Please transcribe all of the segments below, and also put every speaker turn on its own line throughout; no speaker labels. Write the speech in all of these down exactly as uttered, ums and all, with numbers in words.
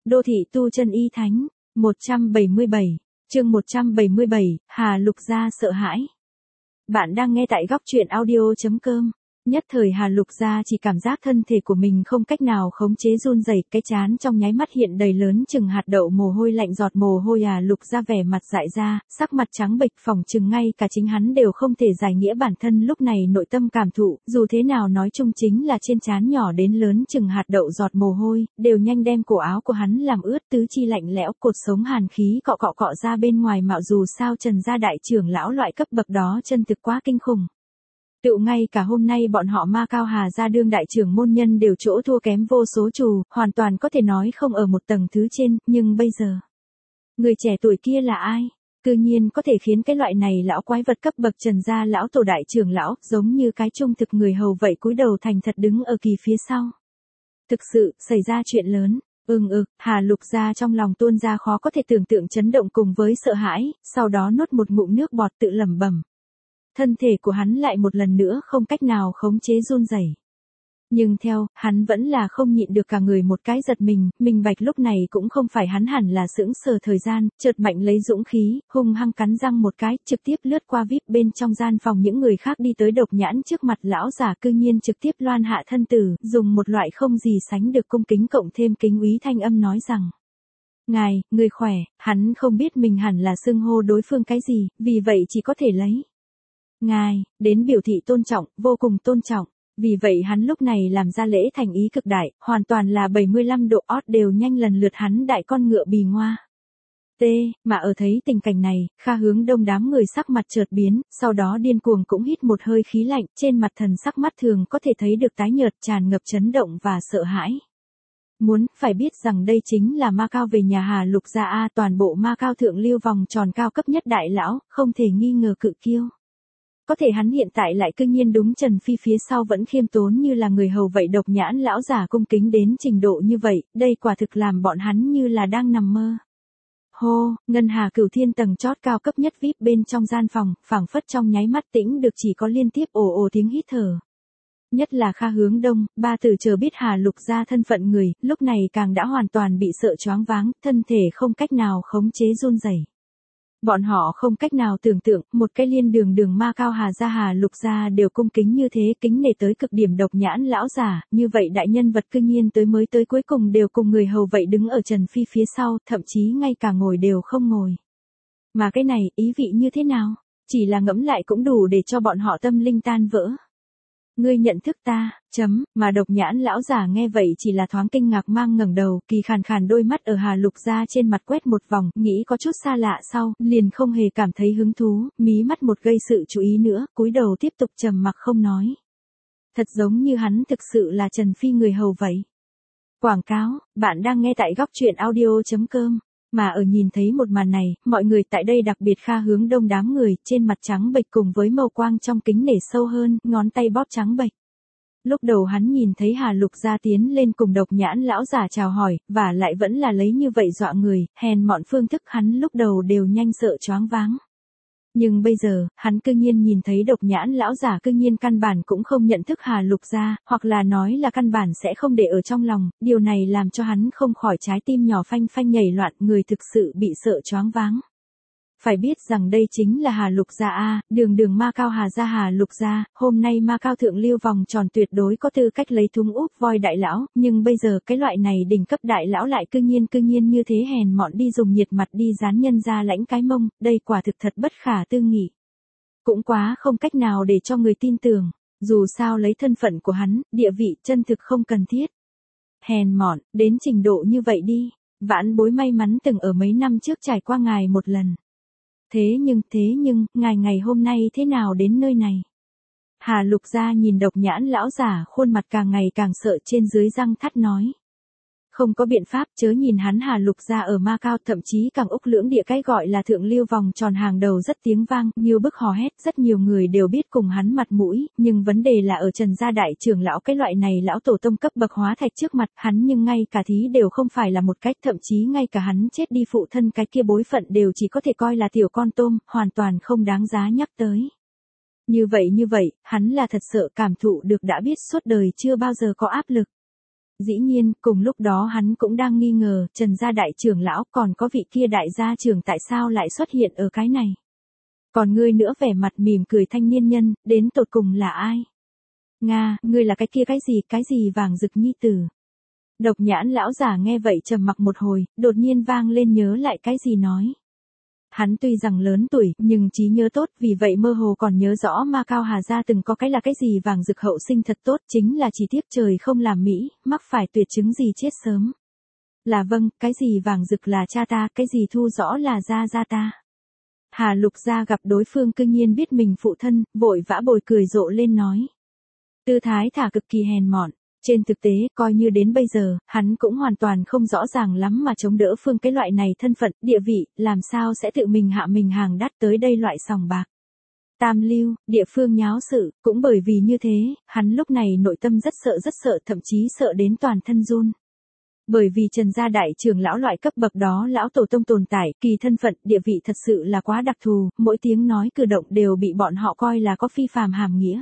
Đô thị tu chân y thánh, một trăm bảy mươi bảy, chương một trăm bảy mươi bảy, Hà Lục Gia sợ hãi. Bạn đang nghe tại góc truyện audio.com. Nhất thời Hà Lục Gia chỉ cảm giác thân thể của mình không cách nào khống chế run rẩy, cái trán trong nháy mắt hiện đầy lớn chừng hạt đậu mồ hôi lạnh, giọt mồ hôi Hà Lục Gia vẻ mặt dại ra, sắc mặt trắng bệch, phỏng chừng ngay cả chính hắn đều không thể giải nghĩa bản thân lúc này nội tâm cảm thụ, dù thế nào nói chung chính là trên trán nhỏ đến lớn chừng hạt đậu giọt mồ hôi, đều nhanh đem cổ áo của hắn làm ướt, tứ chi lạnh lẽo, cột sống hàn khí cọ cọ cọ ra bên ngoài mạo, dù sao Trần gia đại trưởng lão loại cấp bậc đó chân thực quá kinh khủng. Tựu ngay cả hôm nay bọn họ Ma Cao Hà gia đương đại trưởng môn nhân đều chỗ thua kém vô số trù, hoàn toàn có thể nói không ở một tầng thứ trên, nhưng bây giờ, người trẻ tuổi kia là ai? Cư nhiên có thể khiến cái loại này lão quái vật cấp bậc Trần gia lão tổ đại trưởng lão, giống như cái trung thực người hầu vậy, cúi đầu thành thật đứng ở kỳ phía sau. Thực sự, xảy ra chuyện lớn. Ừm ực, Hà Lục Gia trong lòng tuôn ra khó có thể tưởng tượng chấn động cùng với sợ hãi, sau đó nuốt một ngụm nước bọt tự lẩm bẩm. Thân thể của hắn lại một lần nữa không cách nào khống chế run rẩy. Nhưng theo, hắn vẫn là không nhịn được cả người một cái giật mình, minh bạch lúc này cũng không phải hắn hẳn là sững sờ thời gian, chợt mạnh lấy dũng khí, hung hăng cắn răng một cái, trực tiếp lướt qua vê i pê bên trong gian phòng những người khác đi tới Độc Nhãn trước mặt lão giả, cư nhiên trực tiếp loan hạ thân tử, dùng một loại không gì sánh được cung kính cộng thêm kính úy thanh âm nói rằng. Ngài, người khỏe, hắn không biết mình hẳn là xưng hô đối phương cái gì, vì vậy chỉ có thể lấy. Ngài, đến biểu thị tôn trọng, vô cùng tôn trọng. Vì vậy hắn lúc này làm ra lễ thành ý cực đại, hoàn toàn là bảy mươi lăm độ ót đều nhanh lần lượt hắn đại con ngựa bì ngoa. T, mà ở thấy tình cảnh này, Kha Hướng Đông đám người sắc mặt chợt biến, sau đó điên cuồng cũng hít một hơi khí lạnh, trên mặt thần sắc mắt thường có thể thấy được tái nhợt, tràn ngập chấn động và sợ hãi. Muốn, phải biết rằng đây chính là Ma Cao về nhà Hà Lục Gia A, toàn bộ Ma Cao thượng lưu vòng tròn cao cấp nhất đại lão, không thể nghi ngờ cự kiêu. Có thể hắn hiện tại lại cư nhiên đúng Trần Phi phía sau vẫn khiêm tốn như là người hầu vậy, Độc Nhãn lão giả cung kính đến trình độ như vậy, đây quả thực làm bọn hắn như là đang nằm mơ. Hô, Ngân Hà Cửu Thiên tầng chót cao cấp nhất vê i pê bên trong gian phòng, phảng phất trong nháy mắt tĩnh được chỉ có liên tiếp ồ ồ tiếng hít thở. Nhất là Kha Hướng Đông, ba tử chờ biết Hà Lục Gia thân phận người, lúc này càng đã hoàn toàn bị sợ choáng váng, thân thể không cách nào khống chế run rẩy. Bọn họ không cách nào tưởng tượng, một cái liên đường đường Ma Cao Hà gia Hà Lục Gia đều cung kính như thế, kính nể tới cực điểm Độc Nhãn lão giả, như vậy đại nhân vật cư nhiên tới mới tới cuối cùng đều cùng người hầu vậy đứng ở Trần Phi phía sau, thậm chí ngay cả ngồi đều không ngồi. Mà cái này, ý vị như thế nào? Chỉ là ngẫm lại cũng đủ để cho bọn họ tâm linh tan vỡ. Ngươi nhận thức ta, chấm, mà Độc Nhãn lão giả nghe vậy chỉ là thoáng kinh ngạc mang ngẩng đầu, kỳ khàn khàn đôi mắt ở Hà Lục Gia trên mặt quét một vòng, nghĩ có chút xa lạ sau, liền không hề cảm thấy hứng thú, mí mắt một gây sự chú ý nữa, cúi đầu tiếp tục trầm mặc không nói. Thật giống như hắn thực sự là Trần Phi người hầu vậy. Quảng cáo, bạn đang nghe tại góc truyện audio.com. Mà ở nhìn thấy một màn này, mọi người tại đây đặc biệt Kha Hướng Đông đám người, trên mặt trắng bệch cùng với màu quang trong kính nể sâu hơn, ngón tay bóp trắng bệch. Lúc đầu hắn nhìn thấy Hà Lục Gia tiến lên cùng Độc Nhãn lão giả chào hỏi, và lại vẫn là lấy như vậy dọa người, hèn mọn phương thức hắn lúc đầu đều nhanh sợ choáng váng. Nhưng bây giờ, hắn cư nhiên nhìn thấy Độc Nhãn lão giả cư nhiên căn bản cũng không nhận thức Hà Lục Gia, hoặc là nói là căn bản sẽ không để ở trong lòng, điều này làm cho hắn không khỏi trái tim nhỏ phanh phanh nhảy loạn, người thực sự bị sợ choáng váng. Phải biết rằng đây chính là Hà Lục Gia A, đường đường Ma Cao Hà gia Hà Lục Gia, hôm nay Ma Cao thượng lưu vòng tròn tuyệt đối có tư cách lấy thúng úp voi đại lão, nhưng bây giờ cái loại này đỉnh cấp đại lão lại cư nhiên cư nhiên như thế hèn mọn đi dùng nhiệt mặt đi dán nhân ra lãnh cái mông, đây quả thực thật bất khả tư nghị. Cũng quá không cách nào để cho người tin tưởng, dù sao lấy thân phận của hắn, địa vị chân thực không cần thiết. Hèn mọn, đến trình độ như vậy đi, vãn bối may mắn từng ở mấy năm trước trải qua ngài một lần. Thế nhưng, thế nhưng, ngài ngày hôm nay thế nào đến nơi này? Hà Lục Gia nhìn Độc Nhãn lão giả, khuôn mặt càng ngày càng sợ, trên dưới răng thắt nói. Không có biện pháp, chớ nhìn hắn Hà Lục Gia ở Ma Cao, thậm chí càng Úc lưỡng địa cái gọi là thượng lưu vòng tròn hàng đầu rất tiếng vang, nhiều bức hò hét, rất nhiều người đều biết cùng hắn mặt mũi, nhưng vấn đề là ở Trần gia đại trưởng lão cái loại này lão tổ tông cấp bậc hóa thạch trước mặt, hắn nhưng ngay cả thí đều không phải là một cách, thậm chí ngay cả hắn chết đi phụ thân cái kia bối phận đều chỉ có thể coi là tiểu con tôm, hoàn toàn không đáng giá nhắc tới. Như vậy như vậy, hắn là thật sợ cảm thụ được đã biết suốt đời chưa bao giờ có áp lực. Dĩ nhiên, cùng lúc đó hắn cũng đang nghi ngờ, Trần gia đại trưởng lão còn có vị kia đại gia trưởng tại sao lại xuất hiện ở cái này. Còn ngươi nữa vẻ mặt mỉm cười thanh niên nhân, đến tột cùng là ai? Nga, ngươi là cái kia cái gì, cái gì vàng rực nhi tử. Độc nhãn lão giả nghe vậy trầm mặc một hồi, đột nhiên vang lên nhớ lại cái gì nói. Hắn tuy rằng lớn tuổi, nhưng trí nhớ tốt, vì vậy mơ hồ còn nhớ rõ Ma Cao Hà gia từng có cái là cái gì vàng rực hậu sinh thật tốt, chính là chỉ tiếc trời không làm mỹ, mắc phải tuyệt chứng gì chết sớm. Là vâng, cái gì vàng rực là cha ta, cái gì thu rõ là gia gia ta. Hà Lục gia gặp đối phương cương nhiên biết mình phụ thân, vội vã bồi cười rộ lên nói. Tư thái thả cực kỳ hèn mọn. Trên thực tế, coi như đến bây giờ, hắn cũng hoàn toàn không rõ ràng lắm mà chống đỡ Phương cái loại này thân phận, địa vị, làm sao sẽ tự mình hạ mình hàng đắt tới đây loại sòng bạc. Tam lưu, địa phương nháo sự, cũng bởi vì như thế, hắn lúc này nội tâm rất sợ rất sợ, thậm chí sợ đến toàn thân run. Bởi vì Trần gia đại trưởng lão loại cấp bậc đó lão tổ tông tồn tại, kỳ thân phận, địa vị thật sự là quá đặc thù, mỗi tiếng nói cử động đều bị bọn họ coi là có phi phàm hàm nghĩa.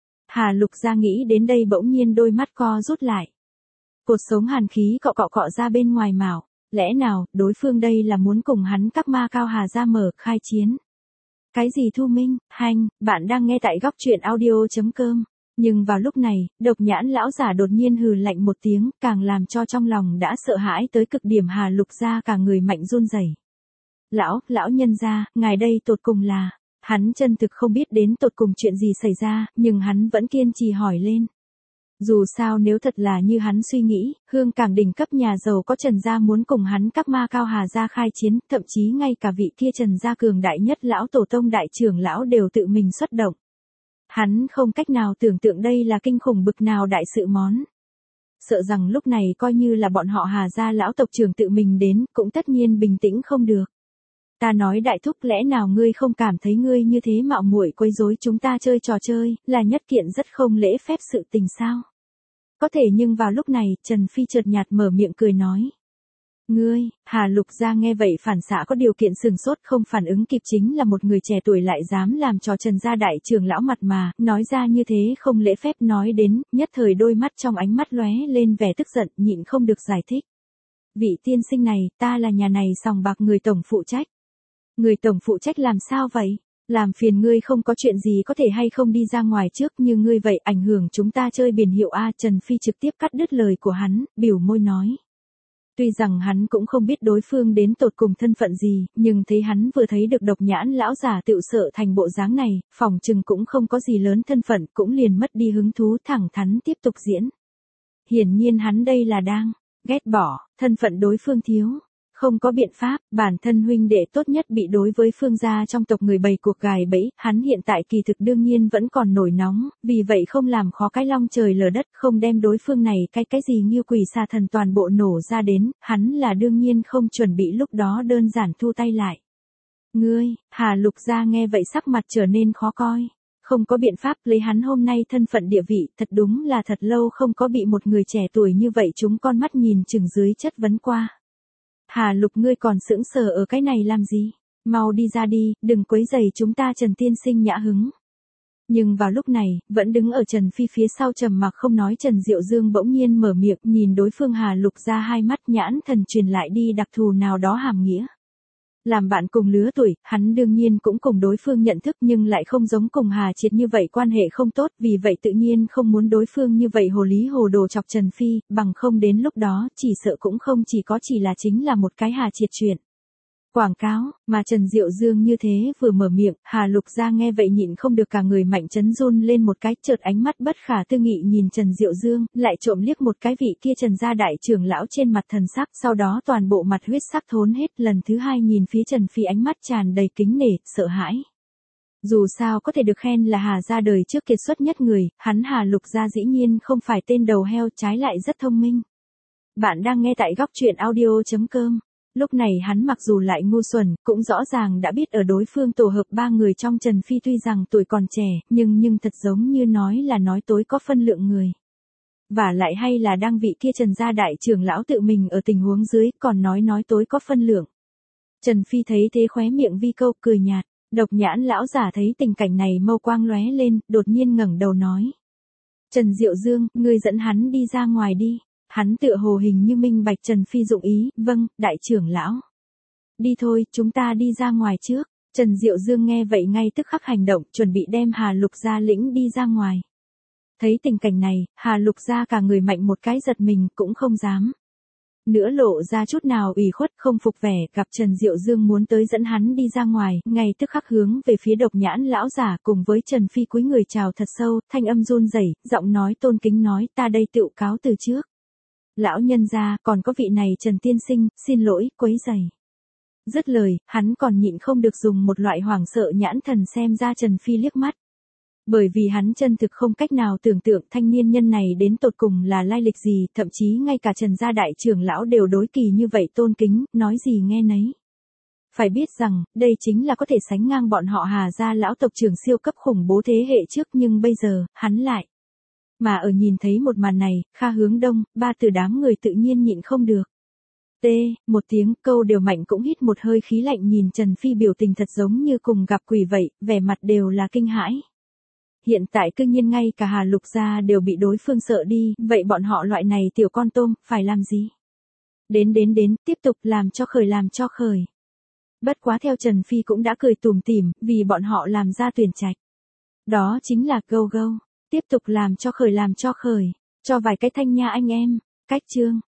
Hà Lục gia nghĩ đến đây bỗng nhiên đôi mắt co rút lại. Cột sống hàn khí cọ cọ cọ ra bên ngoài mảo, lẽ nào, đối phương đây là muốn cùng hắn các Ma Cao Hà gia mở khai chiến. Cái gì Thu Minh, Hành, bạn đang nghe tại góc truyện audio chấm com. Nhưng vào lúc này, độc nhãn lão giả đột nhiên hừ lạnh một tiếng, càng làm cho trong lòng đã sợ hãi tới cực điểm Hà Lục gia cả người mạnh run rẩy. Lão, lão nhân gia, ngài đây tột cùng là... Hắn chân thực không biết đến tột cùng chuyện gì xảy ra, nhưng hắn vẫn kiên trì hỏi lên. Dù sao nếu thật là như hắn suy nghĩ, hương cảng đỉnh cấp nhà giàu có Trần gia muốn cùng hắn các Ma Cao Hà gia khai chiến, thậm chí ngay cả vị kia Trần gia cường đại nhất lão tổ tông đại trưởng lão đều tự mình xuất động. Hắn không cách nào tưởng tượng đây là kinh khủng bực nào đại sự món. Sợ rằng lúc này coi như là bọn họ Hà gia lão tộc trưởng tự mình đến, cũng tất nhiên bình tĩnh không được. Ta nói đại thúc, lẽ nào ngươi không cảm thấy ngươi như thế mạo muội quấy rối chúng ta chơi trò chơi, là nhất kiện rất không lễ phép sự tình sao? Có thể nhưng vào lúc này, Trần Phi chợt nhạt mở miệng cười nói. Ngươi, Hà Lục gia nghe vậy phản xạ có điều kiện sừng sốt không phản ứng kịp, chính là một người trẻ tuổi lại dám làm trò Trần gia đại trưởng lão mặt mà, nói ra như thế không lễ phép, nói đến, nhất thời đôi mắt trong ánh mắt lóe lên vẻ tức giận, nhịn không được giải thích. Vị tiên sinh này, ta là nhà này sòng bạc người tổng phụ trách. Người tổng phụ trách làm sao vậy? Làm phiền ngươi không có chuyện gì có thể hay không đi ra ngoài trước, như ngươi vậy ảnh hưởng chúng ta chơi biển hiệu a. Trần Phi trực tiếp cắt đứt lời của hắn, biểu môi nói. Tuy rằng hắn cũng không biết đối phương đến tột cùng thân phận gì, nhưng thấy hắn vừa thấy được độc nhãn lão giả tựu sợ thành bộ dáng này, phòng chừng cũng không có gì lớn thân phận, cũng liền mất đi hứng thú thẳng thắn tiếp tục diễn. Hiển nhiên hắn đây là đang ghét bỏ thân phận đối phương thiếu. Không có biện pháp, bản thân huynh đệ tốt nhất bị đối với Phương gia trong tộc người bày cuộc gài bẫy, hắn hiện tại kỳ thực đương nhiên vẫn còn nổi nóng, vì vậy không làm khó cái long trời lở đất, không đem đối phương này cái cái gì như quỷ xà thần toàn bộ nổ ra đến, hắn là đương nhiên không chuẩn bị lúc đó đơn giản thu tay lại. Ngươi, Hà Lục gia nghe vậy sắc mặt trở nên khó coi. Không có biện pháp, lấy hắn hôm nay thân phận địa vị, thật đúng là thật lâu không có bị một người trẻ tuổi như vậy chúng con mắt nhìn chừng dưới chất vấn qua. Hà Lục, ngươi còn sững sờ ở cái này làm gì? Mau đi ra đi, đừng quấy rầy chúng ta Trần tiên sinh nhã hứng. Nhưng vào lúc này, vẫn đứng ở Trần Phi phía sau trầm mặc không nói Trần Diệu Dương bỗng nhiên mở miệng, nhìn đối phương Hà Lục ra hai mắt nhãn thần truyền lại đi đặc thù nào đó hàm nghĩa. Làm bạn cùng lứa tuổi, hắn đương nhiên cũng cùng đối phương nhận thức nhưng lại không giống cùng Hà Triệt như vậy quan hệ không tốt, vì vậy tự nhiên không muốn đối phương như vậy hồ lý hồ đồ chọc Trần Phi, bằng không đến lúc đó chỉ sợ cũng không chỉ có chỉ là chính là một cái Hà Triệt chuyện. Quảng cáo, mà Trần Diệu Dương như thế vừa mở miệng, Hà Lục gia nghe vậy nhịn không được cả người mạnh chấn run lên một cái, chợt ánh mắt bất khả tư nghị nhìn Trần Diệu Dương, lại trộm liếc một cái vị kia Trần gia đại trưởng lão trên mặt thần sắc, sau đó toàn bộ mặt huyết sắc thốn hết, lần thứ hai nhìn phía Trần Phi ánh mắt tràn đầy kính nể, sợ hãi. Dù sao có thể được khen là Hà gia đời trước kiệt xuất nhất người, hắn Hà Lục gia dĩ nhiên không phải tên đầu heo, trái lại rất thông minh. Bạn đang nghe tại góc truyện audio chấm com. Lúc này hắn mặc dù lại ngu xuẩn, cũng rõ ràng đã biết ở đối phương tổ hợp ba người trong Trần Phi tuy rằng tuổi còn trẻ, nhưng nhưng thật giống như nói là nói tối có phân lượng người. Và lại hay là đang vị kia Trần gia đại trưởng lão tự mình ở tình huống dưới, còn nói nói tối có phân lượng. Trần Phi thấy thế khóe miệng vi câu cười nhạt, độc nhãn lão giả thấy tình cảnh này mâu quang lóe lên, đột nhiên ngẩng đầu nói. Trần Diệu Dương, ngươi dẫn hắn đi ra ngoài đi. Hắn tựa hồ hình như minh bạch Trần Phi dụng ý, vâng, đại trưởng lão. Đi thôi, chúng ta đi ra ngoài trước. Trần Diệu Dương nghe vậy ngay tức khắc hành động, chuẩn bị đem Hà Lục Gia lĩnh đi ra ngoài. Thấy tình cảnh này, Hà Lục Gia cả người mạnh một cái giật mình, cũng không dám nữa lộ ra chút nào ủy khuất không phục vẻ, gặp Trần Diệu Dương muốn tới dẫn hắn đi ra ngoài, ngay tức khắc hướng về phía Độc Nhãn lão giả cùng với Trần Phi cúi người chào thật sâu, thanh âm run rẩy, giọng nói tôn kính nói, ta đây tựu cáo từ trước. Lão nhân gia, còn có vị này Trần tiên sinh, xin lỗi, quấy rầy. Dứt lời, hắn còn nhịn không được dùng một loại hoảng sợ nhãn thần xem ra Trần Phi liếc mắt. Bởi vì hắn chân thực không cách nào tưởng tượng thanh niên nhân này đến tột cùng là lai lịch gì, thậm chí ngay cả Trần gia đại trưởng lão đều đối kỳ như vậy tôn kính, nói gì nghe nấy. Phải biết rằng, đây chính là có thể sánh ngang bọn họ Hà gia lão tộc trưởng siêu cấp khủng bố thế hệ trước, nhưng bây giờ, hắn lại. Mà ở nhìn thấy một màn này, Kha Hướng Đông, ba từ đám người tự nhiên nhịn không được. T, một tiếng, câu đều mạnh cũng hít một hơi khí lạnh nhìn Trần Phi biểu tình thật giống như cùng gặp quỷ vậy, vẻ mặt đều là kinh hãi. Hiện tại cương nhiên ngay cả Hà Lục Gia đều bị đối phương sợ đi, vậy bọn họ loại này tiểu con tôm, phải làm gì? Đến đến đến, tiếp tục làm cho khởi làm cho khởi. Bất quá theo Trần Phi cũng đã cười tủm tỉm, vì bọn họ làm ra tuyển trạch. Đó chính là go go, tiếp tục làm cho khởi làm cho khởi, cho vài cái thanh nha anh em, cách chương.